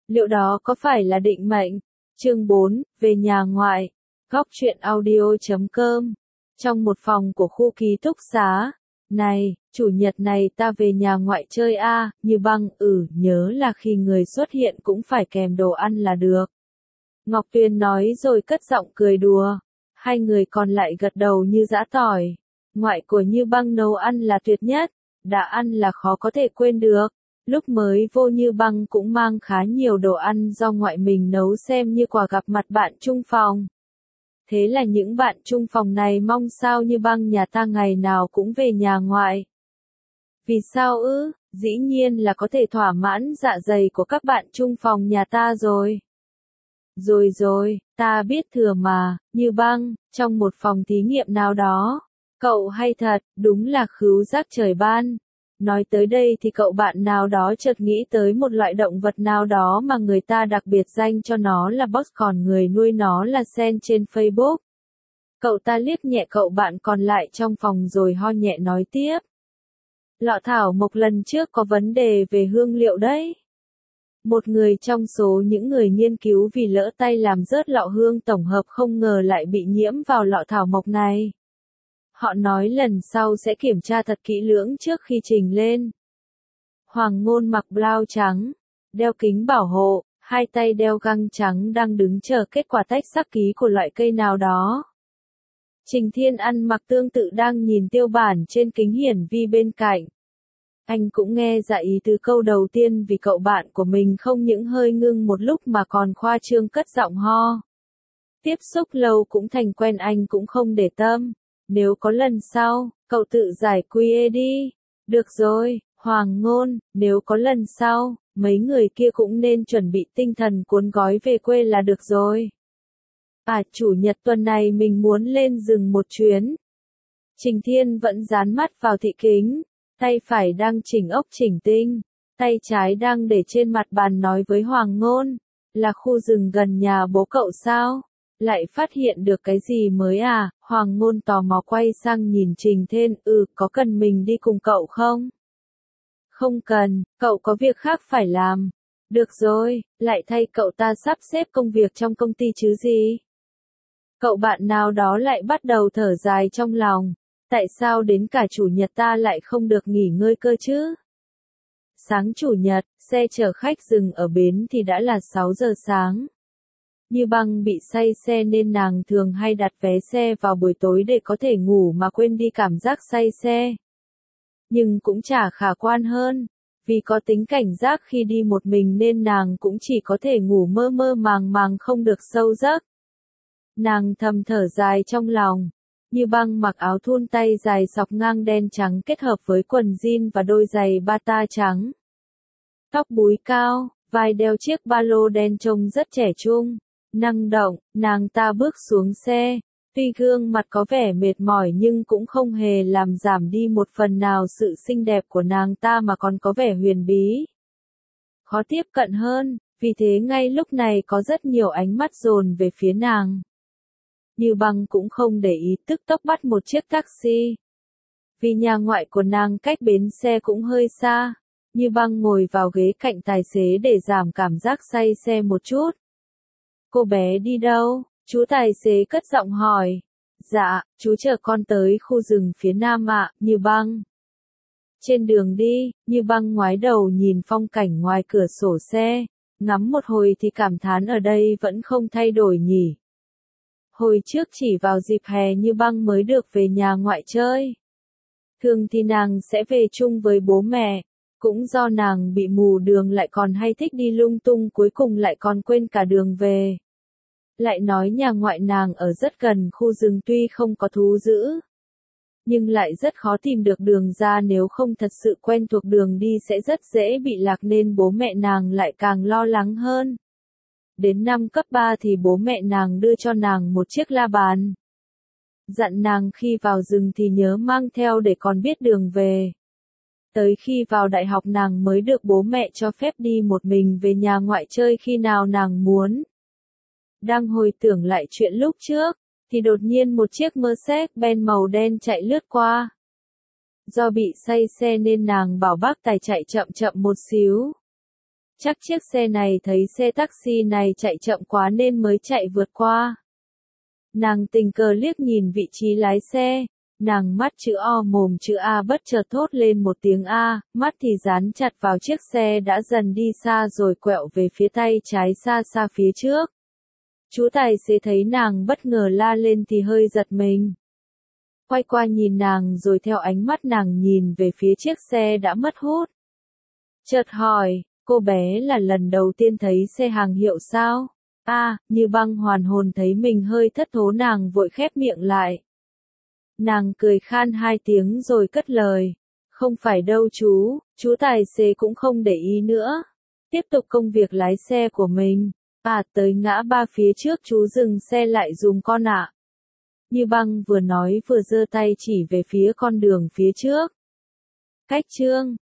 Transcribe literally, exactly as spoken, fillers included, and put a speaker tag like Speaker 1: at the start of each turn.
Speaker 1: Liệu đó có phải là định mệnh? Chương bốn, về nhà ngoại. Góc truyện audio chấm com. Trong một phòng của khu ký túc xá. Này, chủ nhật này ta về nhà ngoại chơi a, Như Băng, ừ, nhớ là khi người xuất hiện cũng phải kèm đồ ăn là được. Ngọc Tuyền nói rồi cất giọng cười đùa. Hai người còn lại gật đầu như giã tỏi. Ngoại của Như Băng nấu ăn là tuyệt nhất, đã ăn là khó có thể quên được. Lúc mới vô Như Băng cũng mang khá nhiều đồ ăn do ngoại mình nấu xem như quà gặp mặt bạn chung phòng. Thế là những bạn chung phòng này mong sao Như Băng nhà ta ngày nào cũng về nhà ngoại. Vì sao ư? Dĩ nhiên là có thể thỏa mãn dạ dày của các bạn chung phòng nhà ta rồi. Rồi rồi, ta biết thừa mà, Như Băng, trong một phòng thí nghiệm nào đó. Cậu hay thật, đúng là khứu giác trời ban. Nói tới đây thì cậu bạn nào đó chợt nghĩ tới một loại động vật nào đó mà người ta đặc biệt danh cho nó là boss, còn người nuôi nó là sen trên Facebook. Cậu ta liếc nhẹ cậu bạn còn lại trong phòng rồi ho nhẹ nói tiếp. Lọ thảo mộc lần trước có vấn đề về hương liệu đấy. Một người trong số những người nghiên cứu vì lỡ tay làm rớt lọ hương tổng hợp không ngờ lại bị nhiễm vào lọ thảo mộc này. Họ nói lần sau sẽ kiểm tra thật kỹ lưỡng trước khi trình lên. Hoàng Ngôn mặc blau trắng, đeo kính bảo hộ, hai tay đeo găng trắng đang đứng chờ kết quả tách sắc ký của loại cây nào đó. Trình Thiên ăn mặc tương tự đang nhìn tiêu bản trên kính hiển vi bên cạnh. Anh cũng nghe dạ ý từ câu đầu tiên vì cậu bạn của mình không những hơi ngưng một lúc mà còn khoa trương cất giọng ho. Tiếp xúc lâu cũng thành quen, anh cũng không để tâm. Nếu có lần sau, cậu tự giải quy đi. Được rồi, Hoàng Ngôn, nếu có lần sau, mấy người kia cũng nên chuẩn bị tinh thần cuốn gói về quê là được rồi. À, chủ nhật tuần này mình muốn lên rừng một chuyến. Trình Thiên vẫn dán mắt vào thị kính, tay phải đang chỉnh ốc chỉnh tinh, tay trái đang để trên mặt bàn nói với Hoàng Ngôn, là khu rừng gần nhà bố cậu sao? Lại phát hiện được cái gì mới à? Hoàng Ngôn tò mò quay sang nhìn Trình Thiên, ừ, có cần mình đi cùng cậu không? Không cần, cậu có việc khác phải làm. Được rồi, lại thay cậu ta sắp xếp công việc trong công ty chứ gì? Cậu bạn nào đó lại bắt đầu thở dài trong lòng. Tại sao đến cả chủ nhật ta lại không được nghỉ ngơi cơ chứ? Sáng chủ nhật, xe chở khách dừng ở bến thì đã là sáu giờ sáng. Như Băng bị say xe nên nàng thường hay đặt vé xe vào buổi tối để có thể ngủ mà quên đi cảm giác say xe. Nhưng cũng chả khả quan hơn, vì có tính cảnh giác khi đi một mình nên nàng cũng chỉ có thể ngủ mơ mơ màng màng không được sâu giấc. Nàng thầm thở dài trong lòng. Như Băng mặc áo thun tay dài xọc ngang đen trắng kết hợp với quần jean và đôi giày bata trắng. Tóc búi cao, vai đeo chiếc ba lô đen trông rất trẻ trung. Năng động, nàng ta bước xuống xe. Tuy gương mặt có vẻ mệt mỏi nhưng cũng không hề làm giảm đi một phần nào sự xinh đẹp của nàng ta mà còn có vẻ huyền bí. Khó tiếp cận hơn, vì thế ngay lúc này có rất nhiều ánh mắt dồn về phía nàng. Như Băng cũng không để ý, tức tốc bắt một chiếc taxi. Vì nhà ngoại của nàng cách bến xe cũng hơi xa, Như Băng ngồi vào ghế cạnh tài xế để giảm cảm giác say xe một chút. Cô bé đi đâu? Chú tài xế cất giọng hỏi. Dạ, chú chở con tới khu rừng phía nam ạ, Như Băng. Trên đường đi, Như Băng ngoái đầu nhìn phong cảnh ngoài cửa sổ xe, ngắm một hồi thì cảm thán ở đây vẫn không thay đổi nhỉ. Hồi trước chỉ vào dịp hè Như Băng mới được về nhà ngoại chơi. Thường thì nàng sẽ về chung với bố mẹ, cũng do nàng bị mù đường lại còn hay thích đi lung tung, cuối cùng lại còn quên cả đường về. Lại nói nhà ngoại nàng ở rất gần khu rừng, tuy không có thú dữ, nhưng lại rất khó tìm được đường ra, nếu không thật sự quen thuộc đường đi sẽ rất dễ bị lạc nên bố mẹ nàng lại càng lo lắng hơn. Đến năm cấp ba thì bố mẹ nàng đưa cho nàng một chiếc la bàn. Dặn nàng khi vào rừng thì nhớ mang theo để còn biết đường về. Tới khi vào đại học nàng mới được bố mẹ cho phép đi một mình về nhà ngoại chơi khi nào nàng muốn. Đang hồi tưởng lại chuyện lúc trước, thì đột nhiên một chiếc Mercedes-Benz màu đen chạy lướt qua. Do bị say xe nên nàng bảo bác tài chạy chậm chậm một xíu. Chắc chiếc xe này thấy xe taxi này chạy chậm quá nên mới chạy vượt qua. Nàng tình cờ liếc nhìn vị trí lái xe, nàng mắt chữ O mồm chữ A bất chợt thốt lên một tiếng A, mắt thì dán chặt vào chiếc xe đã dần đi xa rồi quẹo về phía tay trái xa xa phía trước. Chú tài xế thấy nàng bất ngờ la lên thì hơi giật mình. Quay qua nhìn nàng rồi theo ánh mắt nàng nhìn về phía chiếc xe đã mất hút. Chợt hỏi, cô bé là lần đầu tiên thấy xe hàng hiệu sao? À, Như Băng hoàn hồn thấy mình hơi thất thố nàng vội khép miệng lại. Nàng cười khan hai tiếng rồi cất lời. Không phải đâu chú, chú tài xế cũng không để ý nữa. Tiếp tục công việc lái xe của mình. À, tới ngã ba phía trước chú dừng xe lại dùm con ạ. Như Băng vừa nói vừa giơ tay chỉ về phía con đường phía trước. Cách chương